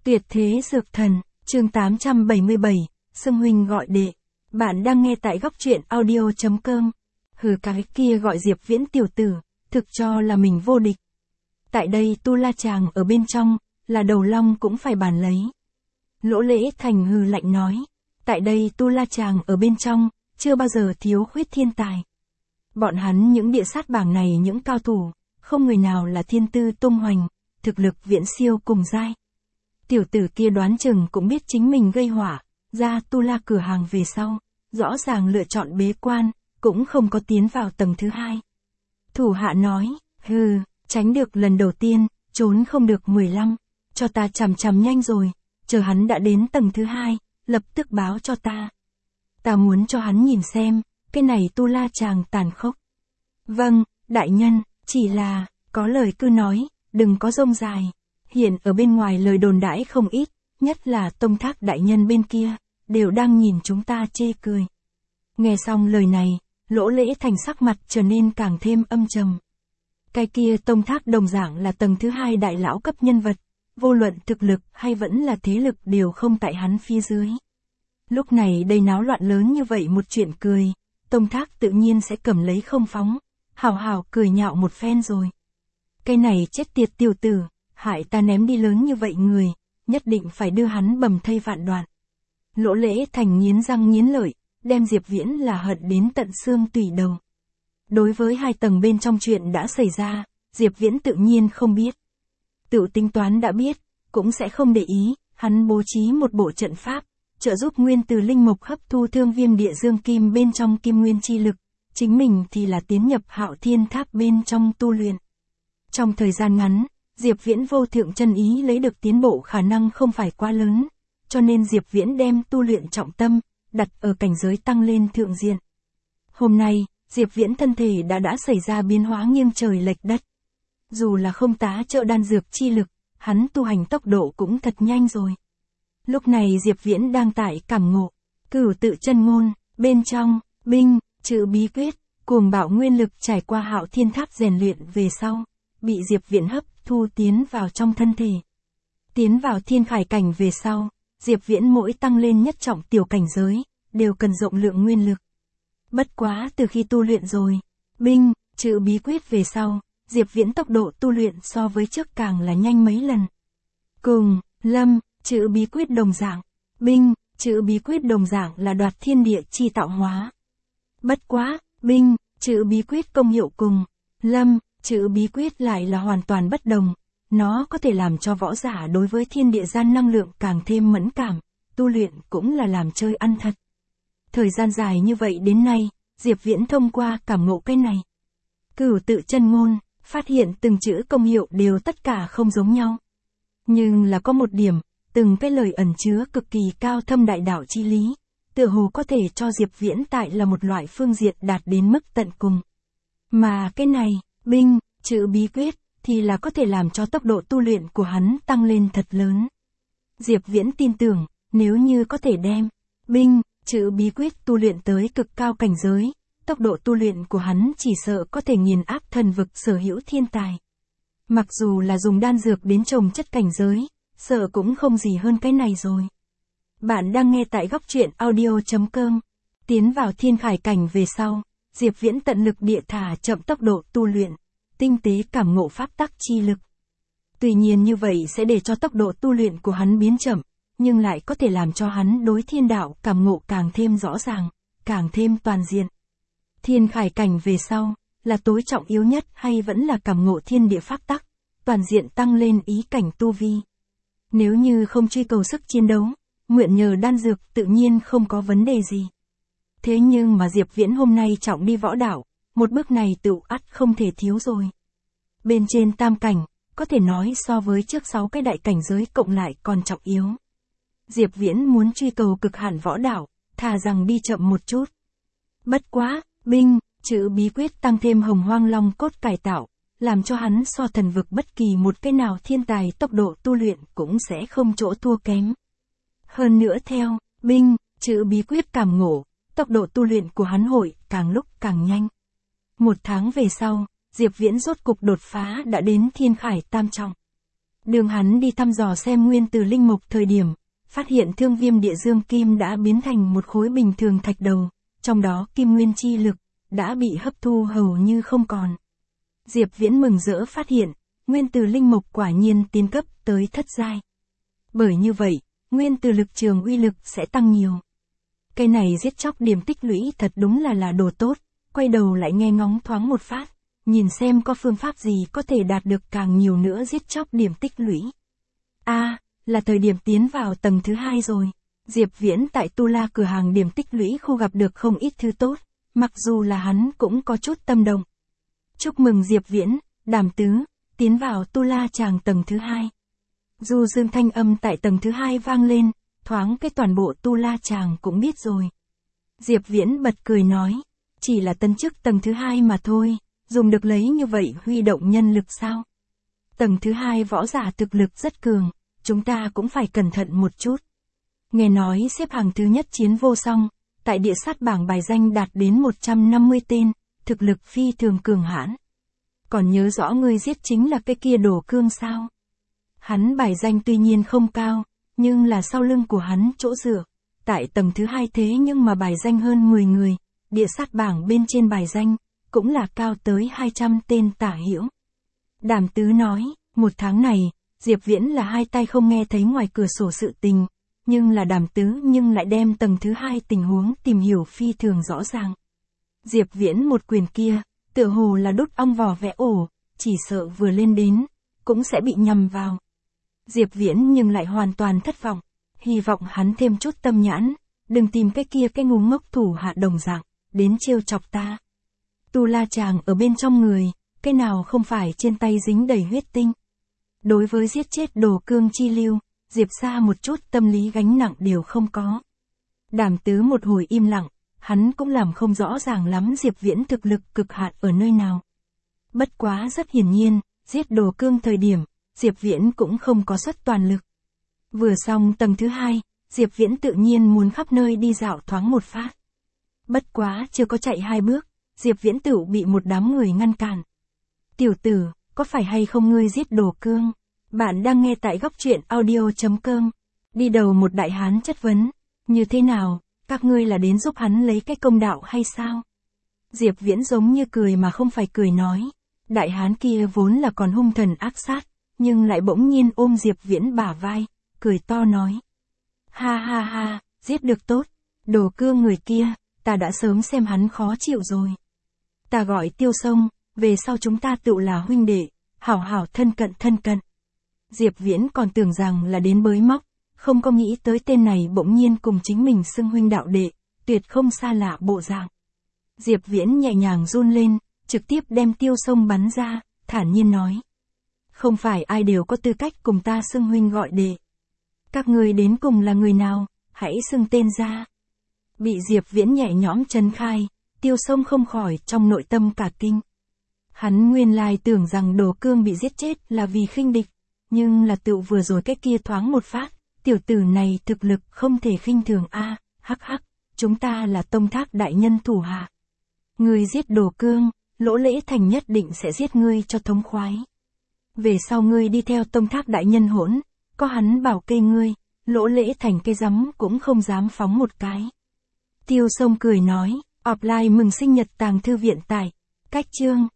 Tuyệt thế dược thần, chương 877, Sương huynh gọi đệ. Bạn đang nghe tại góc truyện audio.com. Hừ, cái kia gọi Diệp Viễn tiểu tử, thực cho là mình vô địch. Tại đây Tu La chàng ở bên trong, là đầu long cũng phải bàn lấy. Lỗ Lễ Thành hừ lạnh nói, tại đây Tu La chàng ở bên trong, chưa bao giờ thiếu khuyết thiên tài. Bọn hắn những địa sát bảng này những cao thủ, không người nào là thiên tư tung hoành, thực lực viễn siêu cùng giai. Tiểu tử kia đoán chừng cũng biết chính mình gây hỏa, ra Tu La cửa hàng về sau, rõ ràng lựa chọn bế quan, cũng không có tiến vào tầng thứ hai. Thủ hạ nói, hừ, tránh được lần đầu tiên, trốn không được 15, cho ta chằm chằm nhanh rồi, chờ hắn đã đến tầng thứ hai, lập tức báo cho ta. Ta muốn cho hắn nhìn xem, cái này Tu La chàng tàn khốc. Vâng, đại nhân, chỉ là, có lời cứ nói, đừng có rông dài. Hiện ở bên ngoài lời đồn đãi không ít, nhất là Tông Thác đại nhân bên kia, đều đang nhìn chúng ta chê cười. Nghe xong lời này, Lỗ Lễ Thành sắc mặt trở nên càng thêm âm trầm. Cái kia Tông Thác đồng dạng là tầng thứ hai đại lão cấp nhân vật, vô luận thực lực hay vẫn là thế lực đều không tại hắn phía dưới. Lúc này đây náo loạn lớn như vậy một chuyện cười, Tông Thác tự nhiên sẽ cầm lấy không phóng, hào hào cười nhạo một phen rồi. Cái này chết tiệt tiểu tử, hại ta ném đi lớn như vậy người, nhất định phải đưa hắn bầm thây vạn đoạn. Lỗ Lễ Thành nghiến răng nghiến lợi, đem Diệp Viễn là hận đến tận xương tủy đầu. Đối với hai tầng bên trong chuyện đã xảy ra, Diệp Viễn tự nhiên không biết. Tự tính toán đã biết, cũng sẽ không để ý, hắn bố trí một bộ trận pháp, trợ giúp nguyên từ linh mục hấp thu thương viêm địa dương kim bên trong kim nguyên chi lực, chính mình thì là tiến nhập Hạo Thiên Tháp bên trong tu luyện. Trong thời gian ngắn, Diệp Viễn vô thượng chân ý lấy được tiến bộ khả năng không phải quá lớn, cho nên Diệp Viễn đem tu luyện trọng tâm, đặt ở cảnh giới tăng lên thượng diện. Hôm nay, Diệp Viễn thân thể đã xảy ra biến hóa nghiêng trời lệch đất. Dù là không tá trợ đan dược chi lực, hắn tu hành tốc độ cũng thật nhanh rồi. Lúc này Diệp Viễn đang tại cảm ngộ, Cửu Tự Chân Ngôn, bên trong, binh, chữ bí quyết, cuồng bạo nguyên lực trải qua Hạo Thiên Tháp rèn luyện về sau, bị Diệp Viễn hấp thu tiến vào trong thân thể. Tiến vào thiên khải cảnh về sau, Diệp Viễn mỗi tăng lên nhất trọng tiểu cảnh giới, đều cần rộng lượng nguyên lực. Bất quá từ khi tu luyện rồi, binh, chữ bí quyết về sau, Diệp Viễn tốc độ tu luyện so với trước càng là nhanh mấy lần. Cùng, lâm, chữ bí quyết đồng dạng, binh, chữ bí quyết đồng dạng là đoạt thiên địa chi tạo hóa. Bất quá, binh, chữ bí quyết công hiệu cùng, lâm, chữ bí quyết lại là hoàn toàn bất đồng, nó có thể làm cho võ giả đối với thiên địa gian năng lượng càng thêm mẫn cảm, tu luyện cũng là làm chơi ăn thật. Thời gian dài như vậy đến nay, Diệp Viễn thông qua cảm ngộ cái này. Cửu Tự Chân Ngôn, phát hiện từng chữ công hiệu đều tất cả không giống nhau. Nhưng là có một điểm, từng cái lời ẩn chứa cực kỳ cao thâm đại đạo chi lý, tựa hồ có thể cho Diệp Viễn tại là một loại phương diện đạt đến mức tận cùng. Mà cái này, binh, chữ bí quyết, thì là có thể làm cho tốc độ tu luyện của hắn tăng lên thật lớn. Diệp Viễn tin tưởng, nếu như có thể đem, binh, chữ bí quyết tu luyện tới cực cao cảnh giới, tốc độ tu luyện của hắn chỉ sợ có thể nghiền áp thần vực sở hữu thiên tài. Mặc dù là dùng đan dược đến trồng chất cảnh giới, sợ cũng không gì hơn cái này rồi. Bạn đang nghe tại góc truyện audio.com. Tiến vào thiên khải cảnh về sau, Diệp Viễn tận lực địa thả chậm tốc độ tu luyện, tinh tế cảm ngộ pháp tắc chi lực. Tuy nhiên như vậy sẽ để cho tốc độ tu luyện của hắn biến chậm, nhưng lại có thể làm cho hắn đối thiên đạo cảm ngộ càng thêm rõ ràng, càng thêm toàn diện. Thiên khải cảnh về sau, là tối trọng yếu nhất hay vẫn là cảm ngộ thiên địa pháp tắc, toàn diện tăng lên ý cảnh tu vi. Nếu như không truy cầu sức chiến đấu, mượn nhờ đan dược tự nhiên không có vấn đề gì. Thế nhưng mà Diệp Viễn hôm nay trọng đi võ đạo, một bước này tự ắt không thể thiếu rồi. Bên trên tam cảnh, có thể nói so với trước 6 cái đại cảnh giới cộng lại còn trọng yếu. Diệp Viễn muốn truy cầu cực hạn võ đạo, thà rằng đi chậm một chút. Bất quá, binh, chữ bí quyết tăng thêm hồng hoang long cốt cải tạo, làm cho hắn so thần vực bất kỳ một cái nào thiên tài tốc độ tu luyện cũng sẽ không chỗ thua kém. Hơn nữa theo, binh, chữ bí quyết cảm ngộ, tốc độ tu luyện của hắn hội càng lúc càng nhanh. 1 tháng về sau, Diệp Viễn rốt cục đột phá đã đến thiên khải tam trọng. Đường hắn đi thăm dò xem nguyên tử linh mục thời điểm, phát hiện thương viêm địa dương kim đã biến thành một khối bình thường thạch đầu, trong đó kim nguyên chi lực đã bị hấp thu hầu như không còn. Diệp Viễn mừng rỡ phát hiện, nguyên tử linh mục quả nhiên tiến cấp tới thất giai. Bởi như vậy, nguyên tử lực trường uy lực sẽ tăng nhiều. Cây này giết chóc điểm tích lũy thật đúng là đồ tốt, quay đầu lại nghe ngóng thoáng một phát, nhìn xem có phương pháp gì có thể đạt được càng nhiều nữa giết chóc điểm tích lũy. Là thời điểm tiến vào tầng thứ 2 rồi. Diệp Viễn tại Tu La cửa hàng điểm tích lũy khu gặp được không ít thứ tốt, mặc dù là hắn cũng có chút tâm động. Chúc mừng Diệp Viễn, Đàm Tứ, tiến vào Tu La tràng tầng thứ 2. Du dương thanh âm tại tầng thứ 2 vang lên, thoáng cái toàn bộ Tu La tràng cũng biết rồi. Diệp Viễn bật cười nói, chỉ là tân chức tầng thứ 2 mà thôi, dùng được lấy như vậy huy động nhân lực sao? Tầng thứ 2 võ giả thực lực rất cường, chúng ta cũng phải cẩn thận một chút. Nghe nói xếp hàng thứ nhất chiến vô song, tại địa sát bảng bài danh đạt đến 150 tên, thực lực phi thường cường hãn. Còn nhớ rõ ngươi giết chính là cái kia Đồ Cương sao? Hắn bài danh tuy nhiên không cao, nhưng là sau lưng của hắn chỗ dựa, tại tầng thứ 2 thế nhưng mà bài danh hơn 10 người, địa sát bảng bên trên bài danh, cũng là cao tới 200 tên tả hữu. Đàm Tứ nói, một tháng này, Diệp Viễn là hai tay không nghe thấy ngoài cửa sổ sự tình, nhưng là Đàm Tứ nhưng lại đem tầng thứ 2 tình huống tìm hiểu phi thường rõ ràng. Diệp Viễn một quyền kia, tựa hồ là đốt ong vò vẽ ổ, chỉ sợ vừa lên đến, cũng sẽ bị nhầm vào. Diệp Viễn nhưng lại hoàn toàn thất vọng, hy vọng hắn thêm chút tâm nhãn, đừng tìm cái kia cái ngu ngốc thủ hạ đồng dạng, đến trêu chọc ta. Tu La tràng ở bên trong người, cái nào không phải trên tay dính đầy huyết tinh. Đối với giết chết Đồ Cương chi lưu, Diệp Sa một chút tâm lý gánh nặng đều không có. Đàm Tứ một hồi im lặng, hắn cũng làm không rõ ràng lắm Diệp Viễn thực lực cực hạn ở nơi nào. Bất quá rất hiển nhiên, giết Đồ Cương thời điểm, Diệp Viễn cũng không có xuất toàn lực. Vừa xong tầng thứ 2, Diệp Viễn tự nhiên muốn khắp nơi đi dạo thoáng một phát. Bất quá chưa có chạy 2 bước, Diệp Viễn tựu bị một đám người ngăn cản. Tiểu tử, có phải hay không ngươi giết Đồ Cương? Bạn đang nghe tại góc truyện audio.com. Đi đầu một đại hán chất vấn. Như thế nào, các ngươi là đến giúp hắn lấy cái công đạo hay sao? Diệp Viễn giống như cười mà không phải cười nói. Đại hán kia vốn là còn hung thần ác sát, nhưng lại bỗng nhiên ôm Diệp Viễn bả vai, cười to nói. Ha ha ha, giết được tốt, Đồ Cương người kia, ta đã sớm xem hắn khó chịu rồi. Ta gọi Tiêu Sông, về sau chúng ta tự là huynh đệ, hảo hảo thân cận thân cận. Diệp Viễn còn tưởng rằng là đến bới móc, không có nghĩ tới tên này bỗng nhiên cùng chính mình xưng huynh đạo đệ, tuyệt không xa lạ bộ dạng. Diệp Viễn nhẹ nhàng run lên, trực tiếp đem Tiêu Sông bắn ra, thản nhiên nói. Không phải ai đều có tư cách cùng ta xưng huynh gọi đệ. Các ngươi đến cùng là người nào, hãy xưng tên ra. Bị Diệp Viễn nhẹ nhõm trấn khai, Tiêu Sông không khỏi trong nội tâm cả kinh. Hắn nguyên lai tưởng rằng Đồ Cương bị giết chết là vì khinh địch, nhưng là tựu vừa rồi cái kia thoáng một phát, tiểu tử này thực lực không thể khinh thường a. Hắc hắc, chúng ta là Tông Thác đại nhân thủ hạ. Ngươi giết Đồ Cương, Lỗ Lễ Thành nhất định sẽ giết ngươi cho thống khoái. Về sau ngươi đi theo Tông Thác đại nhân hỗn, có hắn bảo kê ngươi, Lỗ Lễ Thành cái rắm cũng không dám phóng một cái. Tiêu Sông cười nói, offline mừng sinh nhật Tàng Thư Viện tải. Cách chương